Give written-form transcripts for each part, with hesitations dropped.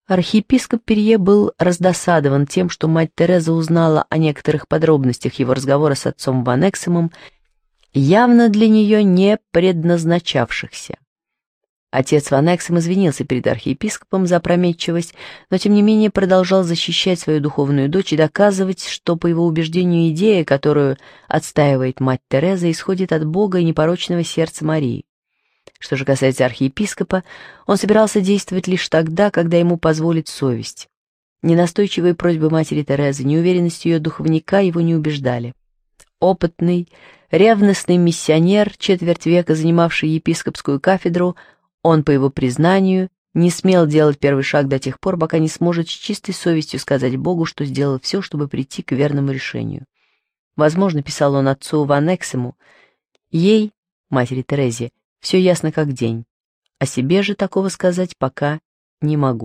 Архиепископ Перье был раздосадован тем, что мать Тереза узнала о некоторых подробностях его разговора с отцом Ван Эксемом, явно для нее не предназначавшихся. Отец Ван Эксем извинился перед архиепископом за опрометчивость, но тем не менее продолжал защищать свою духовную дочь и доказывать, что, по его убеждению, идея, которую отстаивает мать Тереза, исходит от Бога и непорочного сердца Марии. Что же касается архиепископа, он собирался действовать лишь тогда, когда ему позволит совесть. Ненастойчивые просьбы матери Терезы, неуверенность ее духовника его не убеждали. Опытный, ревностный миссионер, четверть века занимавший епископскую кафедру, он, по его признанию, не смел делать первый шаг до тех пор, пока не сможет с чистой совестью сказать Богу, что сделал все, чтобы прийти к верному решению. Возможно, писал он отцу Ван Эксему, ей, матери Терезе, все ясно как день, о себе же такого сказать пока не могу.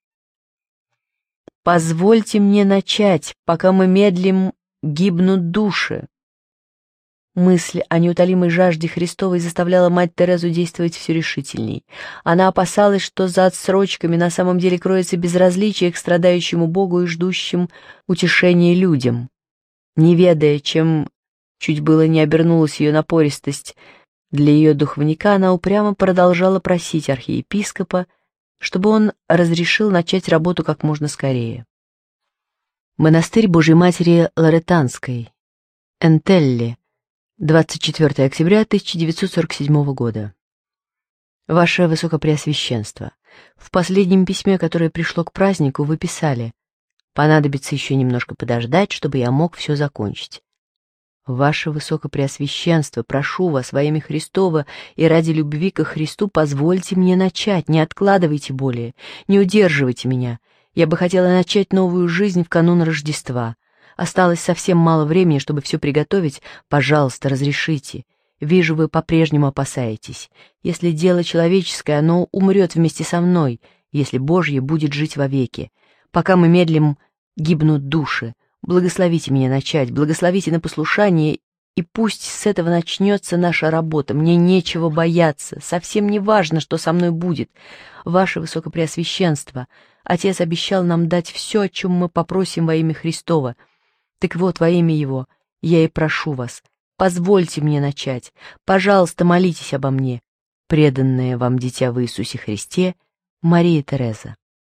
«Позвольте мне начать, пока мы медлим, гибнут души». Мысль о неутолимой жажде Христовой заставляла мать Терезу действовать все решительней. Она опасалась, что за отсрочками на самом деле кроется безразличие к страдающему Богу и ждущим утешения людям. Не ведая, чем чуть было не обернулась ее напористость для ее духовника, она упрямо продолжала просить архиепископа, чтобы он разрешил начать работу как можно скорее. Монастырь Божьей Матери Лоретанской, Энтелли, 24 октября 1947 года. Ваше Высокопреосвященство, в последнем письме, которое пришло к празднику, вы писали: «Понадобится еще немножко подождать, чтобы я мог все закончить». Ваше Высокопреосвященство, прошу вас во имя Христова и ради любви ко Христу позвольте мне начать, не откладывайте более, не удерживайте меня. Я бы хотела начать новую жизнь в канун Рождества. Осталось совсем мало времени, чтобы все приготовить. Пожалуйста, разрешите. Вижу, вы по-прежнему опасаетесь. Если дело человеческое, оно умрет вместе со мной, если Божье будет жить вовеки. Пока мы медлим, гибнут души. Благословите меня начать, благословите на послушание, и пусть с этого начнется наша работа. Мне нечего бояться, совсем не важно, что со мной будет. Ваше Высокопреосвященство, Отец обещал нам дать все, о чем мы попросим во имя Христова. Так вот, во имя Его я и прошу вас, позвольте мне начать. Пожалуйста, молитесь обо мне. Преданная вам дитя в Иисусе Христе, Мария Тереза.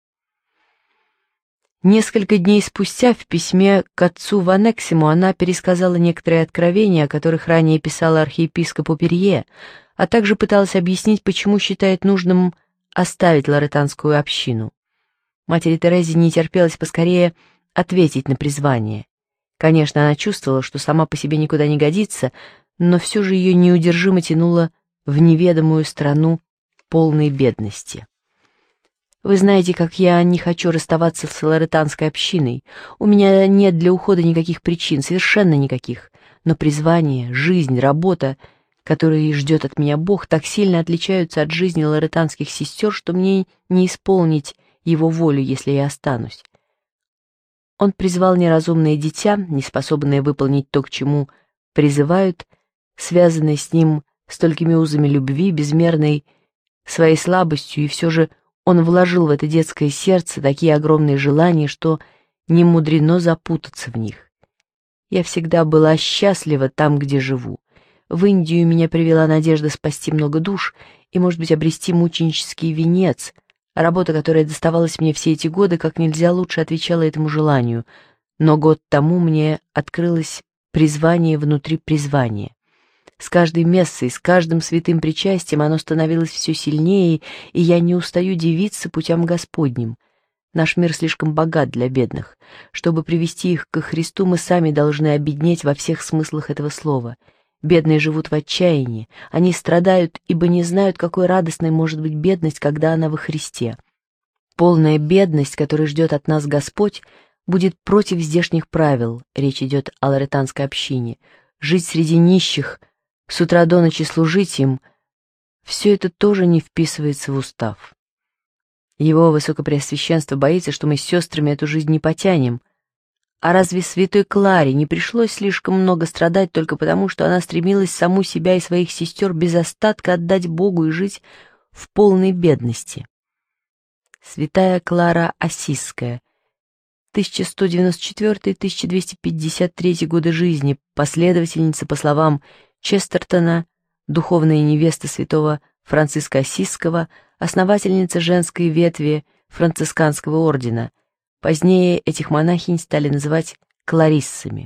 Несколько дней спустя в письме к отцу Ван Эксему она пересказала некоторые откровения, о которых ранее писала архиепископу Перье, а также пыталась объяснить, почему считает нужным оставить лоретанскую общину. Матери Терезе не терпелось поскорее ответить на призвание. Конечно, она чувствовала, что сама по себе никуда не годится, но все же ее неудержимо тянуло в неведомую страну полной бедности. Вы знаете, как я не хочу расставаться с лоретанской общиной. У меня нет для ухода никаких причин, совершенно никаких. Но призвание, жизнь, работа, которые ждет от меня Бог, так сильно отличаются от жизни лоретанских сестер, что мне не исполнить Его волю, если я останусь. Он призвал неразумное дитя, неспособное выполнить то, к чему призывают, связанное с ним столькими узами любви, безмерной своей слабостью, и все же он вложил в это детское сердце такие огромные желания, что не мудрено запутаться в них. Я всегда была счастлива там, где живу. В Индию меня привела надежда спасти много душ и, может быть, обрести мученический венец. Работа, которая доставалась мне все эти годы, как нельзя лучше отвечала этому желанию. Но год тому мне открылось призвание внутри призвания. С каждой мессой, с каждым святым причастием оно становилось все сильнее, и я не устаю дивиться путям Господним. Наш мир слишком богат для бедных. Чтобы привести их ко Христу, мы сами должны обеднеть во всех смыслах этого слова. Бедные живут в отчаянии, они страдают, ибо не знают, какой радостной может быть бедность, когда она во Христе. Полная бедность, которой ждет от нас Господь, будет против здешних правил, речь идет о лоретанской общине. Жить среди нищих, с утра до ночи служить им, все это тоже не вписывается в устав. Его Высокопреосвященство боится, что мы с сестрами эту жизнь не потянем. А разве святой Кларе не пришлось слишком много страдать только потому, что она стремилась саму себя и своих сестер без остатка отдать Богу и жить в полной бедности? Святая Клара Ассизская, 1194-1253 годы жизни, последовательница, по словам Честертона, духовная невеста святого Франциска Ассизского, основательница женской ветви францисканского ордена. Позднее этих монахинь стали называть клариссами.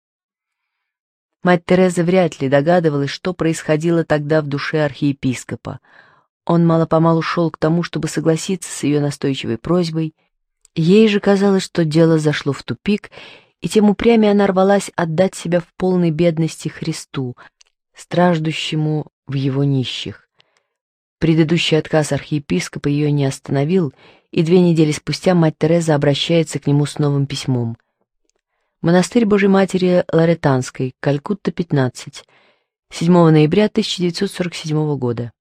Мать Тереза вряд ли догадывалась, что происходило тогда в душе архиепископа. Он мало-помалу шел к тому, чтобы согласиться с ее настойчивой просьбой. Ей же казалось, что дело зашло в тупик, и тем упрямее она рвалась отдать себя в полной бедности Христу, страждущему в его нищих. Предыдущий отказ архиепископа ее не остановил, и 2 недели спустя мать Тереза обращается к нему с новым письмом. Монастырь Божьей Матери Лоретанской, Калькутта, 15, 7 ноября 1947 года.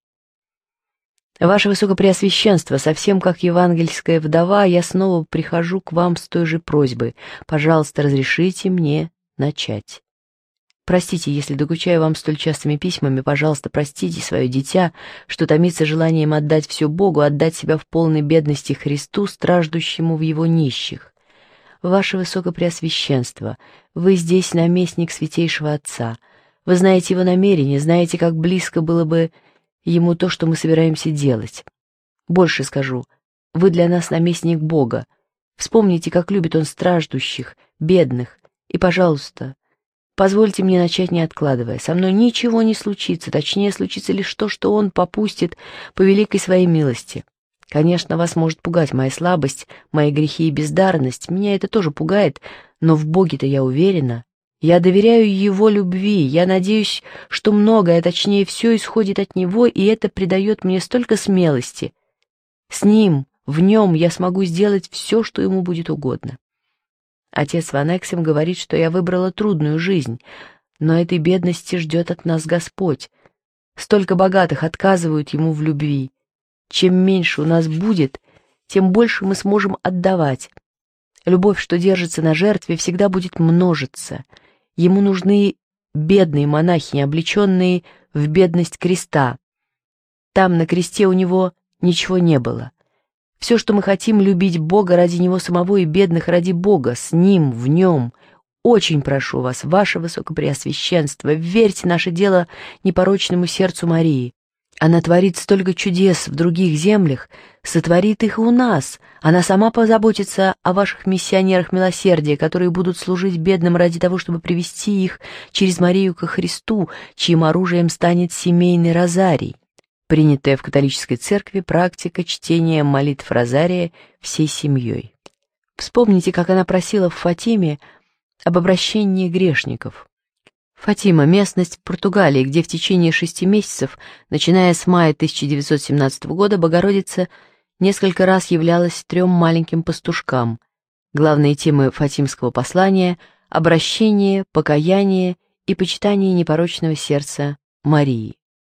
Ваше Высокопреосвященство, совсем как евангельская вдова, я снова прихожу к вам с той же просьбой. Пожалуйста, разрешите мне начать. Простите, если докучаю вам столь частыми письмами, пожалуйста, простите свое дитя, что томится желанием отдать все Богу, отдать себя в полной бедности Христу, страждущему в его нищих. Ваше Высокопреосвященство, вы здесь наместник Святейшего Отца. Вы знаете его намерения, знаете, как близко было бы ему то, что мы собираемся делать. Больше скажу, вы для нас наместник Бога. Вспомните, как любит он страждущих, бедных, и, пожалуйста, позвольте мне начать, не откладывая. Со мной ничего не случится, точнее, случится лишь то, что он попустит по великой своей милости. Конечно, вас может пугать моя слабость, мои грехи и бездарность, меня это тоже пугает, но в Боге-то я уверена. Я доверяю Его любви, я надеюсь, что многое, точнее, все исходит от Него, и это придает мне столько смелости. С Ним, в Нем я смогу сделать все, что Ему будет угодно. Отец Ванексим говорит, что я выбрала трудную жизнь, но этой бедности ждет от нас Господь. Столько богатых отказывают Ему в любви. Чем меньше у нас будет, тем больше мы сможем отдавать. Любовь, что держится на жертве, всегда будет множиться. Ему нужны бедные монахини, облеченные в бедность креста. Там, на кресте, у него ничего не было. Все, что мы хотим, любить Бога ради Него самого и бедных ради Бога, с Ним, в Нем. Очень прошу вас, ваше Высокопреосвященство, верьте наше дело непорочному сердцу Марии. Она творит столько чудес в других землях, сотворит их и у нас. Она сама позаботится о ваших миссионерах милосердия, которые будут служить бедным ради того, чтобы привести их через Марию ко Христу, чьим оружием станет семейный розарий. Принятая в католической церкви практика чтения молитв розария всей семьей. Вспомните, как она просила в Фатиме об обращении грешников. Фатима — местность в Португалии, где в течение 6 месяцев, начиная с мая 1917 года, Богородица несколько раз являлась 3 маленьким пастушкам. Главные темы фатимского послания — обращение, покаяние и почитание непорочного сердца Марии.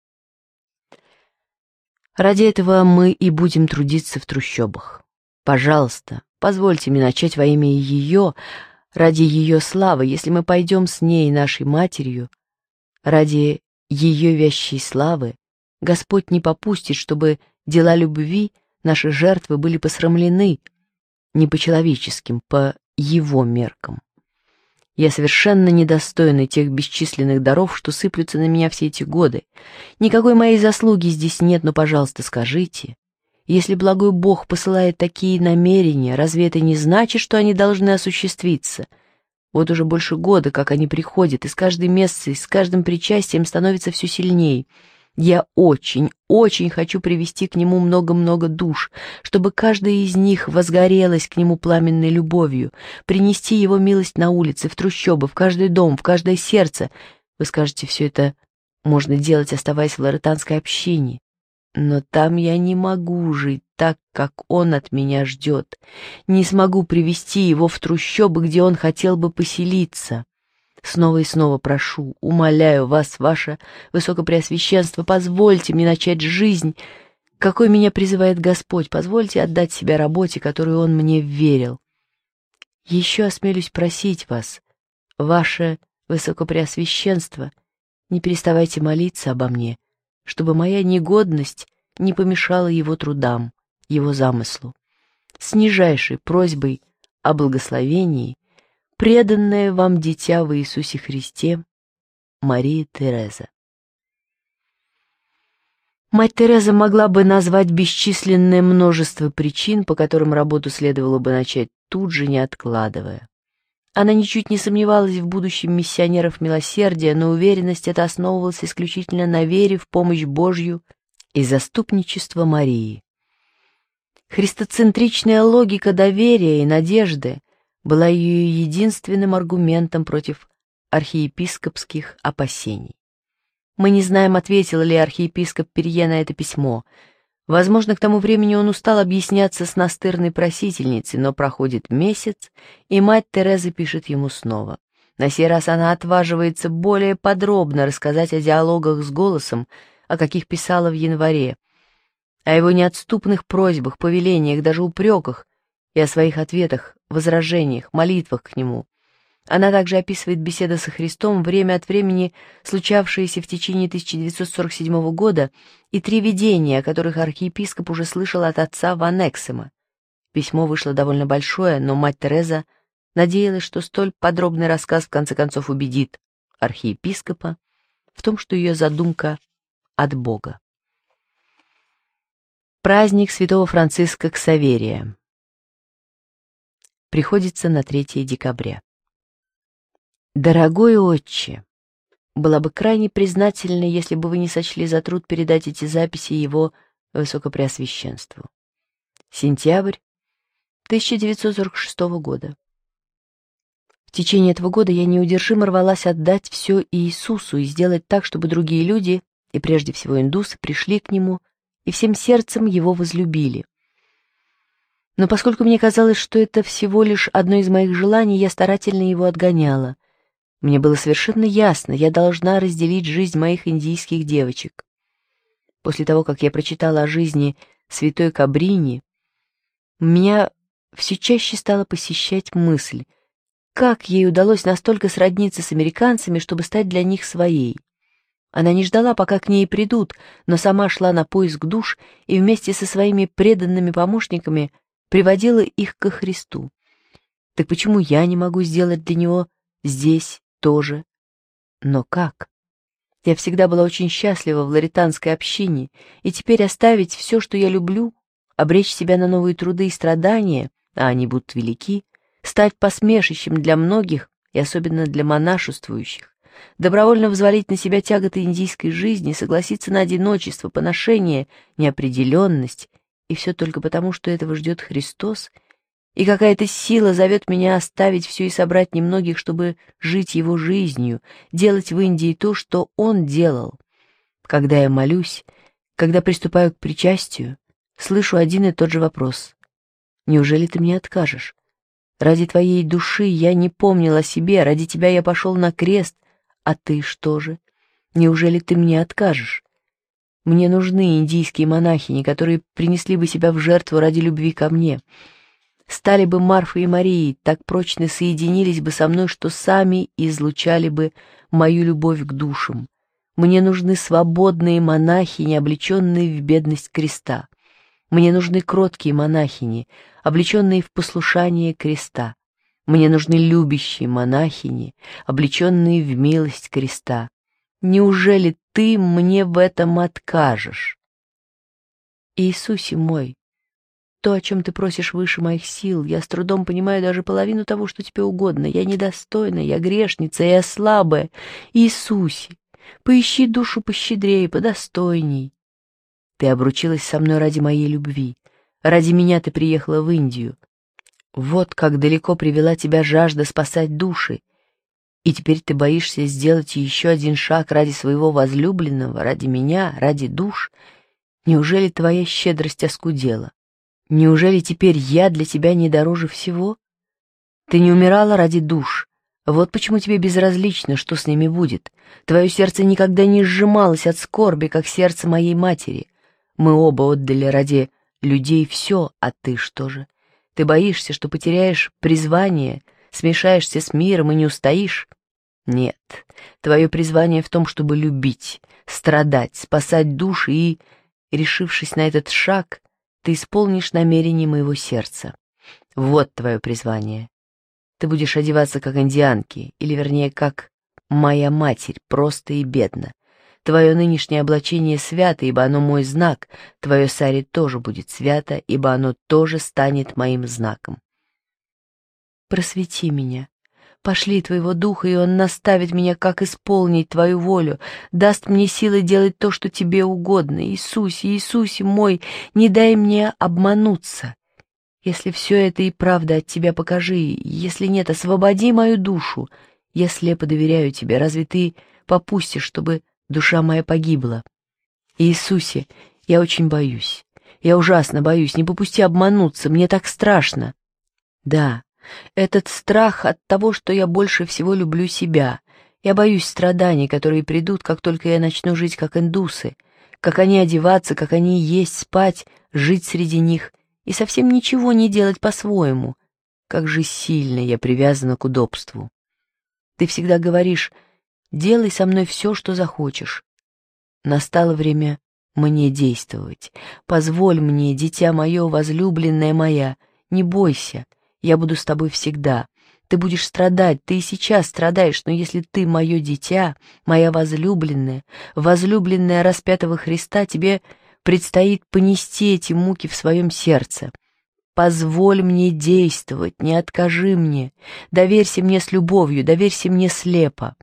Ради этого мы и будем трудиться в трущобах. Пожалуйста, позвольте мне начать во имя ее, ради ее славы, если мы пойдем с ней, нашей матерью, ради ее вящей славы, Господь не попустит, чтобы дела любви, наши жертвы были посрамлены не по человеческим, по его меркам. Я совершенно недостойна тех бесчисленных даров, что сыплются на меня все эти годы. Никакой моей заслуги здесь нет, но, пожалуйста, скажите, если благой Бог посылает такие намерения, разве это не значит, что они должны осуществиться? Вот уже больше года, как они приходят, и с каждым месяцем, и с каждым причастием становится все сильнее. Я очень, очень хочу привести к Нему много-много душ, чтобы каждая из них возгорелась к Нему пламенной любовью, принести Его милость на улице, в трущобы, в каждый дом, в каждое сердце. Вы скажете, все это можно делать, оставаясь в лоретанской общине. Но там я не могу жить так, как он от меня ждет. Не смогу привести его в трущобы, где он хотел бы поселиться. Снова и снова прошу, умоляю вас, ваше Высокопреосвященство, позвольте мне начать жизнь, какой меня призывает Господь, позвольте отдать себя работе, которую Он мне вверил. Еще осмелюсь просить вас, ваше Высокопреосвященство, не переставайте молиться обо мне, чтобы моя негодность не помешала его трудам, его замыслу. с нижайшей просьбой о благословении, преданное вам дитя во Иисусе Христе, Мария Тереза. Мать Тереза могла бы назвать бесчисленное множество причин, по которым работу следовало бы начать тут же, не откладывая. Она ничуть не сомневалась в будущем миссионеров милосердия, но уверенность эта основывалась исключительно на вере в помощь Божью и заступничество Марии. Христоцентричная логика доверия и надежды была ее единственным аргументом против архиепископских опасений. Мы не знаем, ответил ли архиепископ Перье на это письмо. Возможно, к тому времени он устал объясняться с настырной просительницей, но проходит месяц, и мать Тереза пишет ему снова. На сей раз она отваживается более подробно рассказать о диалогах с голосом, о каких писала в январе, о его неотступных просьбах, повелениях, даже упреках и о своих ответах, возражениях, молитвах к нему. Она также описывает беседы со Христом, время от времени случавшиеся в течение 1947 года, и 3 видения, о которых архиепископ уже слышал от отца Ванексема. Письмо вышло довольно большое, но мать Тереза надеялась, что столь подробный рассказ в конце концов убедит архиепископа в том, что ее задумка от Бога. Праздник святого Франциска Ксаверия приходится на 3 декабря. Дорогой отче, была бы крайне признательна, если бы вы не сочли за труд передать эти записи его высокопреосвященству. Сентябрь 1946 года. В течение этого года я неудержимо рвалась отдать все Иисусу и сделать так, чтобы другие люди, и прежде всего индусы, пришли к Нему и всем сердцем Его возлюбили. Но поскольку мне казалось, что это всего лишь одно из моих желаний, я старательно его отгоняла. Мне было совершенно ясно, я должна разделить жизнь моих индийских девочек. После того, как я прочитала о жизни святой Кабрини, меня все чаще стала посещать мысль, как ей удалось настолько сродниться с американцами, чтобы стать для них своей. Она не ждала, пока к ней придут, но сама шла на поиск душ и вместе со своими преданными помощниками приводила их ко Христу. Так почему я не могу сделать для него здесь тоже? Но как? Я всегда была очень счастлива в лоританской общине, и теперь оставить все, что я люблю, обречь себя на новые труды и страдания, а они будут велики, стать посмешищем для многих и особенно для монашествующих, добровольно взвалить на себя тяготы индийской жизни, согласиться на одиночество, поношение, неопределенность, и все только потому, что этого ждет Христос, и какая-то сила зовет меня оставить все и собрать немногих, чтобы жить его жизнью, делать в Индии то, что он делал. Когда я молюсь, когда приступаю к причастию, слышу один и тот же вопрос. Неужели ты мне откажешь? Ради твоей души я не помнил о себе, ради тебя я пошел на крест, а ты что же? Неужели ты мне откажешь? Мне нужны индийские монахини, которые принесли бы себя в жертву ради любви ко мне, стали бы Марфой и Марией, так прочно соединились бы со мной, что сами излучали бы мою любовь к душам. Мне нужны свободные монахини, облеченные в бедность креста. Мне нужны кроткие монахини, облеченные в послушание креста. Мне нужны любящие монахини, облеченные в милость креста. Неужели ты мне в этом откажешь? Иисусе мой, то, о чем ты просишь, выше моих сил. Я с трудом понимаю даже половину того, что тебе угодно. Я недостойна, я грешница, я слабая. Иисусе, поищи душу пощедрее, подостойней. Ты обручилась со мной ради моей любви. Ради меня ты приехала в Индию. Вот как далеко привела тебя жажда спасать души. И теперь ты боишься сделать еще один шаг ради своего возлюбленного, ради меня, ради душ. Неужели твоя щедрость оскудела? Неужели теперь я для тебя не дороже всего? Ты не умирала ради душ. Вот почему тебе безразлично, что с ними будет. Твое сердце никогда не сжималось от скорби, как сердце моей матери. Мы оба отдали ради людей все, а ты что же? Ты боишься, что потеряешь призвание, смешаешься с миром и не устоишь? Нет, твое призвание в том, чтобы любить, страдать, спасать души и, решившись на этот шаг, ты исполнишь намерение моего сердца. Вот твое призвание. Ты будешь одеваться как индианки, или вернее, как моя матерь, просто и бедно. Твое нынешнее облачение свято, ибо оно мой знак, твое сари тоже будет свято, ибо оно тоже станет моим знаком. Просвети меня, пошли твоего духа, и он наставит меня, как исполнить твою волю, даст мне силы делать то, что тебе угодно. Иисусе, Иисусе мой, не дай мне обмануться. Если все это и правда от тебя, покажи, если нет, освободи мою душу. Я слепо доверяю тебе, разве ты попустишь, чтобы душа моя погибла? Иисусе, я очень боюсь, я ужасно боюсь, не попусти обмануться, мне так страшно. Да, этот страх от того, что я больше всего люблю себя. Я боюсь страданий, которые придут, как только я начну жить как индусы, как они одеваться, как они есть, спать, жить среди них и совсем ничего не делать по-своему. Как же сильно я привязана к удобству. Ты всегда говоришь: делай со мной все, что захочешь. Настало время мне действовать. Позволь мне, дитя мое, возлюбленная моя, не бойся, я буду с тобой всегда. Ты будешь страдать, ты и сейчас страдаешь, но если ты мое дитя, моя возлюбленная, возлюбленная распятого Христа, тебе предстоит понести эти муки в своем сердце. Позволь мне действовать, не откажи мне, доверься мне с любовью, доверься мне слепо.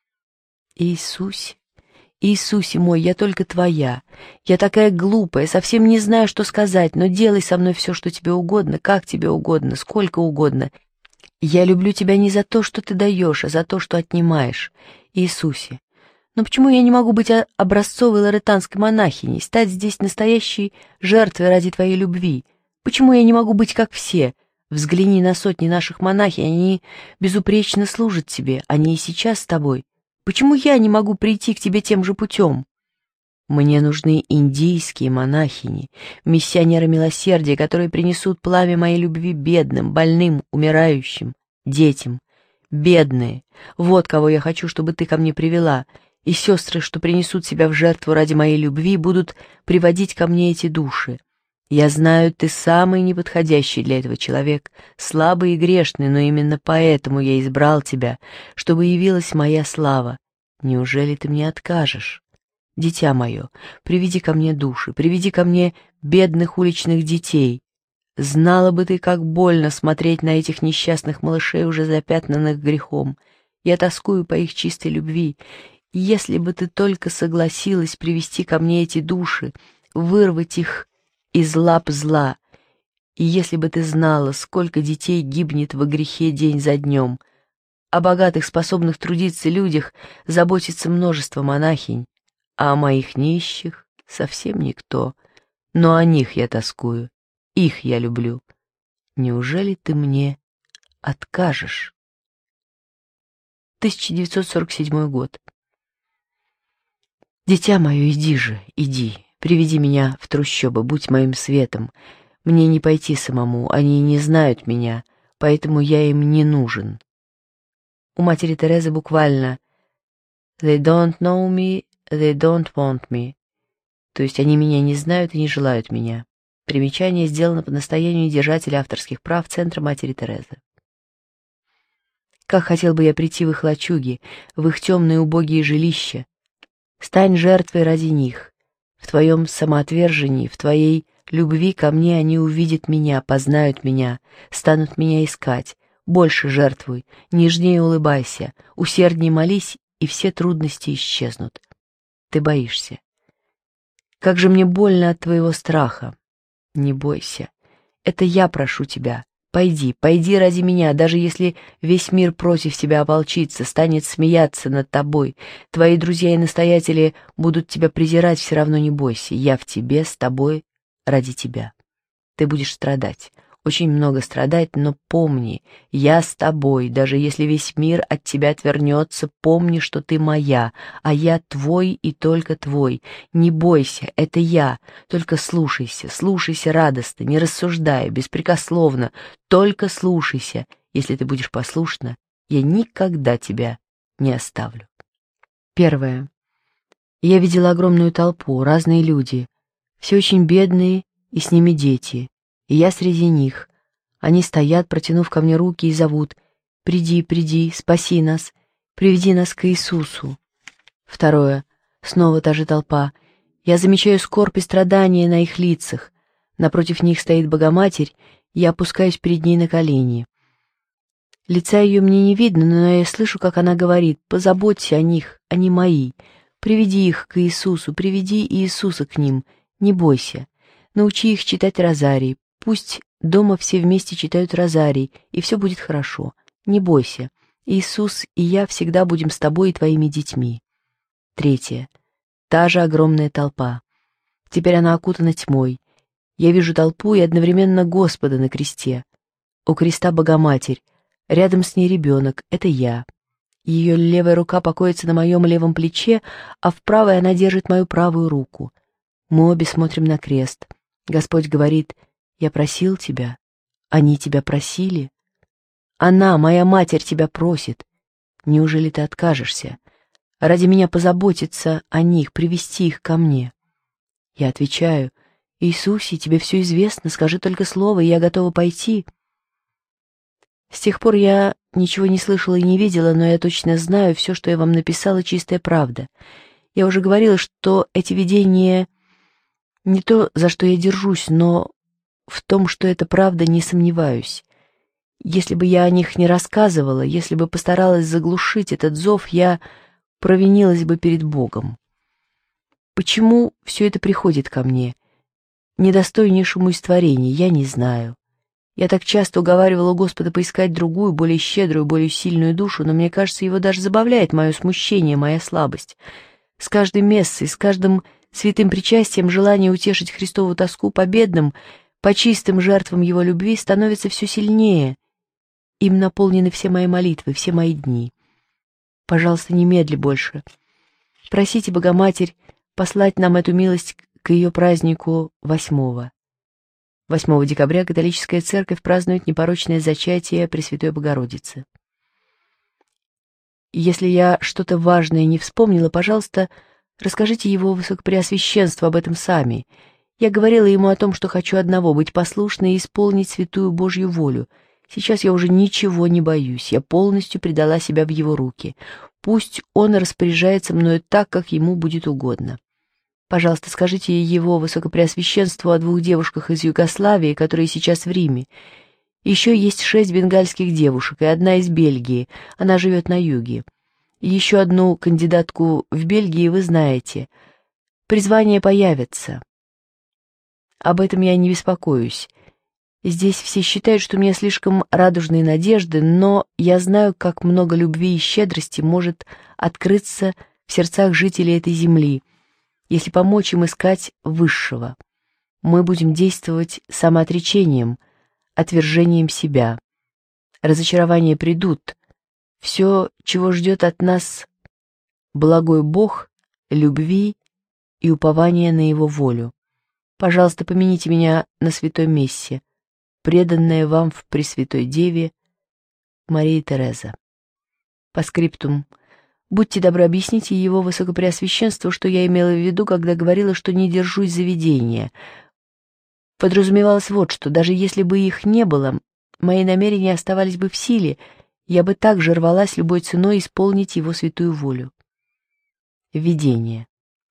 Иисусе, Иисусе мой, я только твоя, я такая глупая, совсем не знаю, что сказать, но делай со мной все, что тебе угодно, как тебе угодно, сколько угодно. Я люблю тебя не за то, что ты даешь, а за то, что отнимаешь. Иисусе, но почему я не могу быть образцовой лоретанской монахиней, стать здесь настоящей жертвой ради твоей любви? Почему я не могу быть как все? Взгляни на сотни наших монахинь, они безупречно служат тебе, они и сейчас с тобой. Почему я не могу прийти к тебе тем же путем? Мне нужны индийские монахини, миссионеры милосердия, которые принесут пламя моей любви бедным, больным, умирающим, детям. Бедные, вот кого я хочу, чтобы ты ко мне привела, и сестры, что принесут себя в жертву ради моей любви, будут приводить ко мне эти души. Я знаю, ты самый неподходящий для этого человек, слабый и грешный, но именно поэтому я избрал тебя, чтобы явилась моя слава. Неужели ты мне откажешь? Дитя мое, приведи ко мне души, приведи ко мне бедных уличных детей. Знала бы ты, как больно смотреть на этих несчастных малышей, уже запятнанных грехом. Я тоскую по их чистой любви. Если бы ты только согласилась привести ко мне эти души, вырвать их из лап зла, и если бы ты знала, сколько детей гибнет во грехе день за днем, о богатых, способных трудиться людях заботится множество монахинь, а о моих нищих совсем никто, но о них я тоскую, их я люблю. Неужели ты мне откажешь? 1947 год. Дитя мое, иди же, иди, приведи меня в трущобы, будь моим светом. Мне не пойти самому, они не знают меня, поэтому я им не нужен. У матери Терезы буквально «They don't know me, they don't want me», то есть они меня не знают и не желают меня. Примечание сделано по настоянию держателя авторских прав Центра матери Терезы. Как хотел бы я прийти в их лачуги, в их темные убогие жилища. Стань жертвой ради них. В твоем самоотвержении, в твоей любви ко мне они увидят меня, познают меня, станут меня искать. Больше жертвуй, нежнее улыбайся, усерднее молись, и все трудности исчезнут. Ты боишься. Как же мне больно от твоего страха. Не бойся. Это я прошу тебя. Пойди, пойди ради меня, даже если весь мир против тебя ополчится, станет смеяться над тобой. Твои друзья и настоятели будут тебя презирать, все равно не бойся. Я в тебе, с тобой, ради тебя. Ты будешь страдать, очень много страдать, но помни, я с тобой, даже если весь мир от тебя отвернется, помни, что ты моя, а я твой и только твой. Не бойся, это я, только слушайся, слушайся радостно, не рассуждая, беспрекословно, только слушайся. Если ты будешь послушна, я никогда тебя не оставлю. 1. Я видела огромную толпу, разные люди, все очень бедные и с ними дети, и я среди них. Они стоят, протянув ко мне руки, и зовут: «Приди, приди, спаси нас, приведи нас к Иисусу». Второе. Снова та же толпа. Я замечаю скорбь и страдания на их лицах. Напротив них стоит Богоматерь, и я опускаюсь перед ней на колени. Лица ее мне не видно, но я слышу, как она говорит: «Позаботься о них, они мои. Приведи их к Иисусу, приведи Иисуса к ним, не бойся. Научи их читать розарий, пусть дома все вместе читают розарий, и все будет хорошо. Не бойся, Иисус и я всегда будем с тобой и твоими детьми». Третье. Та же огромная толпа. Теперь она окутана тьмой. Я вижу толпу и одновременно Господа на кресте. У креста Богоматерь, рядом с ней ребенок, это я. Ее левая рука покоится на моем левом плече, а в правой она держит мою правую руку. Мы обе смотрим на крест. Господь говорит: «Я просил тебя, они тебя просили. Она, моя Матерь, тебя просит. Неужели ты откажешься? Ради меня позаботиться о них, привести их ко мне». Я отвечаю: «Иисусе, тебе все известно, скажи только слово, и я готова пойти». С тех пор я ничего не слышала и не видела, но я точно знаю, все, что я вам написала, чистая правда. Я уже говорила, что эти видения не то, за что я держусь, но в том, что это правда, не сомневаюсь. Если бы я о них не рассказывала, если бы постаралась заглушить этот зов, я провинилась бы перед Богом. Почему все это приходит ко мне, недостойнейшему из творений, я не знаю. Я так часто уговаривала Господа поискать другую, более щедрую, более сильную душу, но мне кажется, его даже забавляет мое смущение, моя слабость. С каждой мессой, с каждым святым причастием желание утешить Христову тоску по бедным, по чистым жертвам его любви становится все сильнее. Им наполнены все мои молитвы, все мои дни. Пожалуйста, не медли больше. Просите Богоматерь послать нам эту милость к ее празднику 8 декабря католическая церковь празднует непорочное зачатие Пресвятой Богородицы. Если я что-то важное не вспомнила, пожалуйста, расскажите его Высокопреосвященству об этом сами. Я говорила ему о том, что хочу одного — быть послушной и исполнить святую Божью волю. Сейчас я уже ничего не боюсь, я полностью предала себя в его руки. Пусть он распоряжается мною так, как ему будет угодно. Пожалуйста, скажите его Высокопреосвященству о 2 девушках из Югославии, которые сейчас в Риме. Еще есть 6 бенгальских девушек и 1 из Бельгии, она живет на юге. И еще одну кандидатку в Бельгии вы знаете. Призвание появится. Об этом я не беспокоюсь. Здесь все считают, что у меня слишком радужные надежды, но я знаю, как много любви и щедрости может открыться в сердцах жителей этой земли, если помочь им искать высшего. Мы будем действовать самоотречением, отвержением себя. Разочарования придут. Все, чего ждет от нас благой Бог, любви и упования на Его волю. Пожалуйста, помяните меня на святой мессе, преданная вам в Пресвятой Деве Мария Тереза. По скриптум. Будьте добры, объясните его Высокопреосвященству, что я имела в виду, когда говорила, что не держусь за видения. Подразумевалось вот что: даже если бы их не было, мои намерения оставались бы в силе, я бы также рвалась любой ценой исполнить его святую волю. Введение.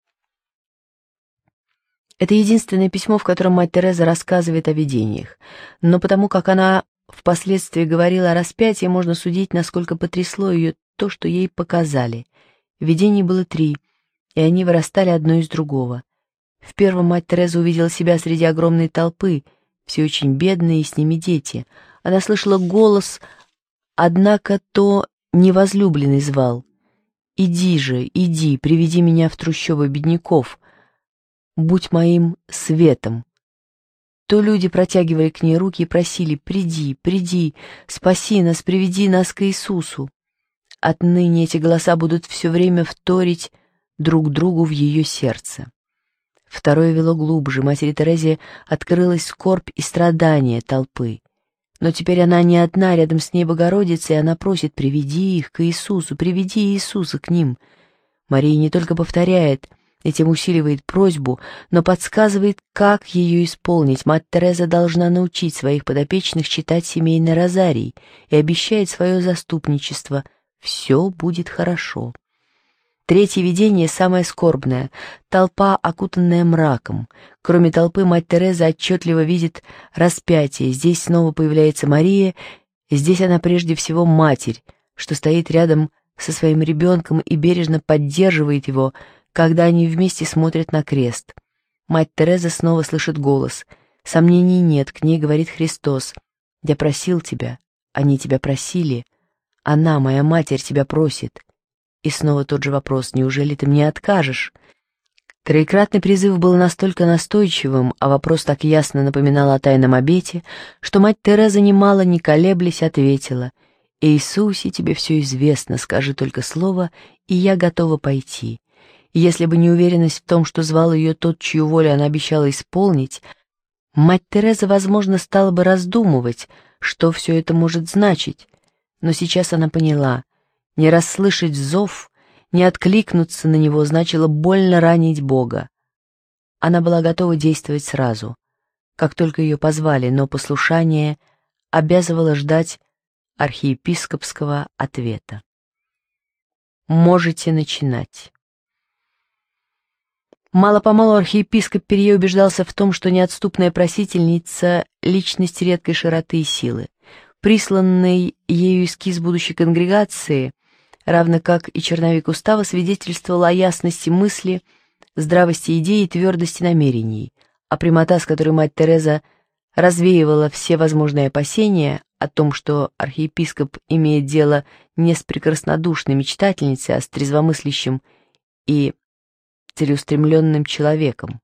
Это единственное письмо, в котором мать Тереза рассказывает о видениях, но потому как она впоследствии говорила о распятии, можно судить, насколько потрясло ее то, что ей показали. Видений было 3, и они вырастали одно из другого. В первом мать Тереза увидела себя среди огромной толпы, все очень бедные, и с ними дети. Она слышала голос, однако то невозлюбленный звал: «Иди же, иди, приведи меня в трущобы бедняков, будь моим светом». То люди протягивали к ней руки и просили: «Приди, приди, спаси нас, приведи нас к Иисусу». Отныне эти голоса будут все время вторить друг другу в ее сердце. Второе вело глубже. Матери Терезе открылась скорбь и страдания толпы. Но теперь она не одна, рядом с ней Богородица, и она просит: «Приведи их к Иисусу, приведи Иисуса к ним». Мария не только повторяет и тем усиливает просьбу, но подсказывает, как ее исполнить. Мать Тереза должна научить своих подопечных читать семейный розарий и обещает свое заступничество. Все будет хорошо. Третье видение самое скорбное. Толпа, окутанная мраком. Кроме толпы, мать Тереза отчетливо видит распятие. Здесь снова появляется Мария, и здесь она прежде всего матерь, что стоит рядом со своим ребенком и бережно поддерживает его, когда они вместе смотрят на крест. Мать Тереза снова слышит голос. Сомнений нет, к ней говорит Христос. «Я просил тебя, они тебя просили. Она, моя матерь, тебя просит». И снова тот же вопрос: «Неужели ты мне откажешь?» Троекратный призыв был настолько настойчивым, а вопрос так ясно напоминал о тайном обете, что мать Тереза, немало не колеблясь, ответила: «Иисусе, тебе все известно, скажи только слово, и я готова пойти». И если бы не уверенность в том, что звал ее тот, чью волю она обещала исполнить, мать Тереза, возможно, стала бы раздумывать, что все это может значить. Но сейчас она поняла: не расслышать зов, не откликнуться на него значило больно ранить Бога. Она была готова действовать сразу, как только ее позвали, но послушание обязывало ждать архиепископского ответа. «Можете начинать». Мало-помалу архиепископ Перье убеждался в том, что неотступная просительница — личность редкой широты и силы. Присланный ею эскиз будущей конгрегации, равно как и черновик устава, свидетельствовал о ясности мысли, здравости идей и твердости намерений, а прямота, с которой мать Тереза развеивала все возможные опасения о том, что архиепископ имеет дело не с прекраснодушной мечтательницей, а с трезвомыслящим и целеустремленным человеком.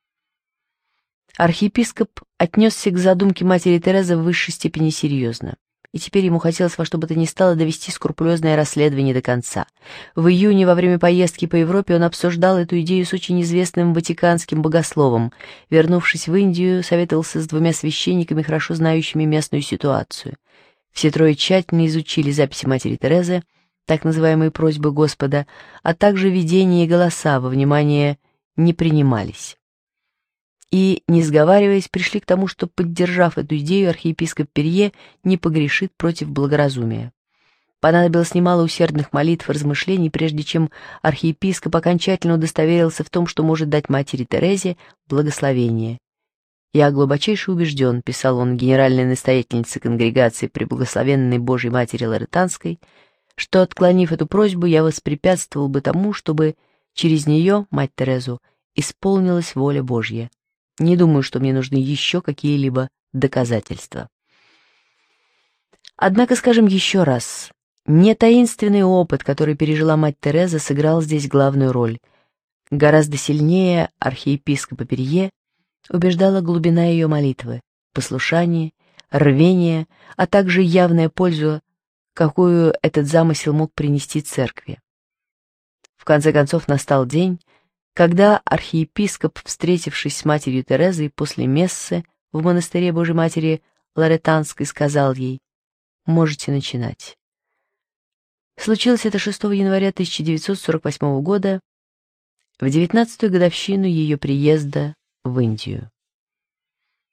Архиепископ отнесся к задумке матери Терезы в высшей степени серьезно, и теперь ему хотелось во что бы то ни стало довести скрупулезное расследование до конца. В июне, во время поездки по Европе, он обсуждал эту идею с очень известным ватиканским богословом. Вернувшись в Индию, советовался с двумя священниками, хорошо знающими местную ситуацию. Все трое тщательно изучили записи матери Терезы, так называемые просьбы Господа, а также видения и голоса во внимание не принимались. И, не сговариваясь, пришли к тому, что, поддержав эту идею, архиепископ Перье не погрешит против благоразумия. Понадобилось немало усердных молитв и размышлений, прежде чем архиепископ окончательно удостоверился в том, что может дать матери Терезе благословение. «Я глубочайше убежден», — писал он генеральной настоятельнице конгрегации при благословенной Божьей Матери Лоретанской, «что, отклонив эту просьбу, я воспрепятствовал бы тому, чтобы через нее, мать Терезу, исполнилась воля Божья. Не думаю, что мне нужны еще какие-либо доказательства». Однако, скажем еще раз, не таинственный опыт, который пережила мать Тереза, сыграл здесь главную роль. Гораздо сильнее архиепископа Перье убеждала глубина ее молитвы, послушание, рвение, а также явная польза, какую этот замысел мог принести церкви. В конце концов настал день, когда архиепископ, встретившись с матерью Терезой после мессы в монастыре Божьей Матери Лоретанской, сказал ей: «Можете начинать». Случилось это 6 января 1948 года, в 19-ю годовщину ее приезда в Индию.